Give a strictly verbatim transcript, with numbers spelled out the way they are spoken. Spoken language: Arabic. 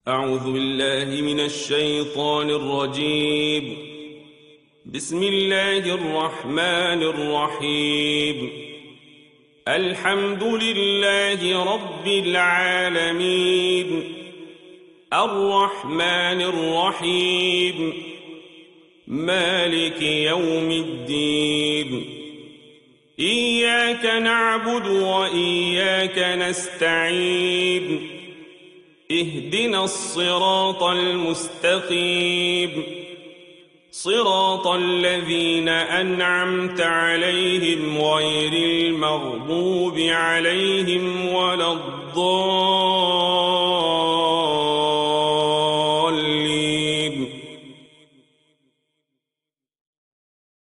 أعوذ بالله من الشيطان الرجيم. بسم الله الرحمن الرحيم. الحمد لله رب العالمين، الرحمن الرحيم، مالك يوم الدين. إياك نعبد وإياك نستعين، اهدنا الصراط المستقيم، صراط الذين أنعمت عليهم غير المغضوب عليهم ولا الضالين.